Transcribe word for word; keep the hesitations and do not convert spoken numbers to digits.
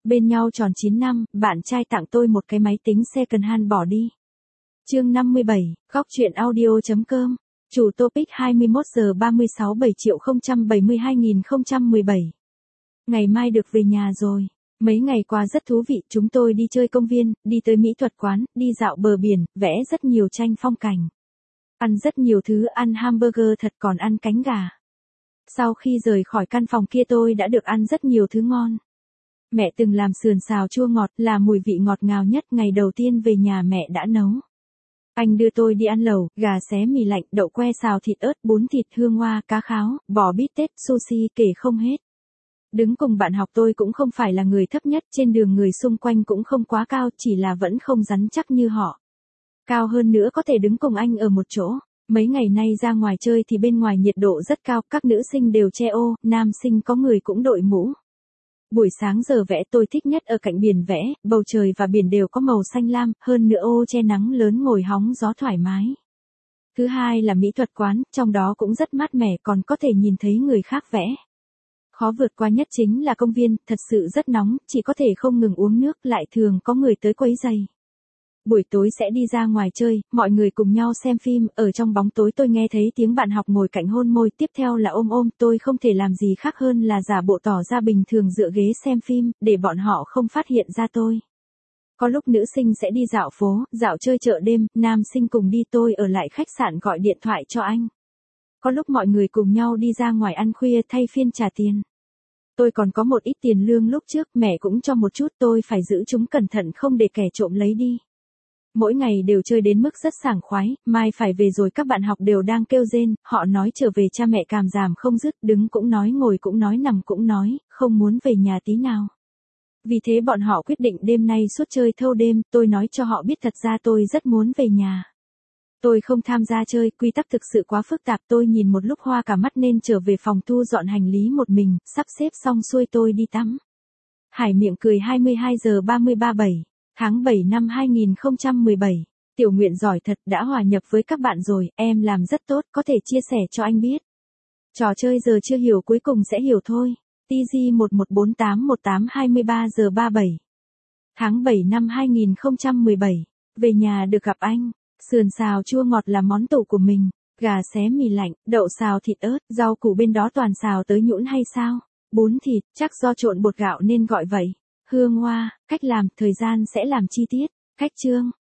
Bên nhau tròn chín năm, bạn trai tặng tôi một cái máy tính second hand bỏ đi. Chương năm mươi bảy, góc truyện audio.com. Chủ topic hai mươi mốt giờ ba mươi sáu bảy triệu không trăm bảy mươi hai nghìn không trăm mười bảy. Ngày mai được về nhà rồi. Mấy ngày qua rất thú vị, chúng tôi đi chơi công viên, đi tới mỹ thuật quán, đi dạo bờ biển, vẽ rất nhiều tranh phong cảnh. Ăn rất nhiều thứ, ăn hamburger thật còn ăn cánh gà. Sau khi rời khỏi căn phòng kia tôi đã được ăn rất nhiều thứ ngon. Mẹ từng làm sườn xào chua ngọt, là mùi vị ngọt ngào nhất, ngày đầu tiên về nhà mẹ đã nấu. Anh đưa tôi đi ăn lẩu, gà xé mì lạnh, đậu que xào thịt ớt, bún thịt hương hoa, cá kháo, bò bít tết, sushi, kể không hết. Đứng cùng bạn học tôi cũng không phải là người thấp nhất, trên đường người xung quanh cũng không quá cao, chỉ là vẫn không rắn chắc như họ. Cao hơn nữa có thể đứng cùng anh ở một chỗ. Mấy ngày nay ra ngoài chơi thì bên ngoài nhiệt độ rất cao, các nữ sinh đều che ô, nam sinh có người cũng đội mũ. Buổi sáng giờ vẽ tôi thích nhất ở cạnh biển vẽ, bầu trời và biển đều có màu xanh lam, hơn nữa ô che nắng lớn ngồi hóng gió thoải mái. Thứ hai là mỹ thuật quán, trong đó cũng rất mát mẻ, còn có thể nhìn thấy người khác vẽ. Khó vượt qua nhất chính là công viên, thật sự rất nóng, chỉ có thể không ngừng uống nước, lại thường có người tới quấy rầy. Buổi tối sẽ đi ra ngoài chơi, mọi người cùng nhau xem phim, ở trong bóng tối tôi nghe thấy tiếng bạn học ngồi cạnh hôn môi, tiếp theo là ôm ôm, tôi không thể làm gì khác hơn là giả bộ tỏ ra bình thường dựa ghế xem phim, để bọn họ không phát hiện ra tôi. Có lúc nữ sinh sẽ đi dạo phố, dạo chơi chợ đêm, nam sinh cùng đi, tôi ở lại khách sạn gọi điện thoại cho anh. Có lúc mọi người cùng nhau đi ra ngoài ăn khuya thay phiên trả tiền. Tôi còn có một ít tiền lương lúc trước, mẹ cũng cho một chút, tôi phải giữ chúng cẩn thận không để kẻ trộm lấy đi. Mỗi ngày đều chơi đến mức rất sảng khoái, mai phải về rồi các bạn học đều đang kêu rên, họ nói trở về cha mẹ càm ràm không dứt, đứng cũng nói, ngồi cũng nói, nằm cũng nói, không muốn về nhà tí nào. Vì thế bọn họ quyết định đêm nay suốt chơi thâu đêm, tôi nói cho họ biết thật ra tôi rất muốn về nhà. Tôi không tham gia chơi, quy tắc thực sự quá phức tạp, tôi nhìn một lúc hoa cả mắt nên trở về phòng thu dọn hành lý một mình, sắp xếp xong xuôi tôi đi tắm. Hải miệng cười hai mươi hai giờ ba mươi ba bảy. Tháng bảy năm hai nghìn không trăm mười bảy, Tiểu Nguyện giỏi thật, đã hòa nhập với các bạn rồi, em làm rất tốt, có thể chia sẻ cho anh biết. Trò chơi giờ chưa hiểu cuối cùng sẽ hiểu thôi. tê giê một một bốn tám một tám hai mươi ba giờ ba mươi bảy. Tháng bảy năm hai nghìn không trăm mười bảy, về nhà được gặp anh, sườn xào chua ngọt là món tủ của mình, gà xé mì lạnh, đậu xào thịt ớt, rau củ bên đó toàn xào tới nhũn hay sao? Bún thịt, chắc do trộn bột gạo nên gọi vậy. Hương hoa, cách làm, thời gian sẽ làm chi tiết, cách chương.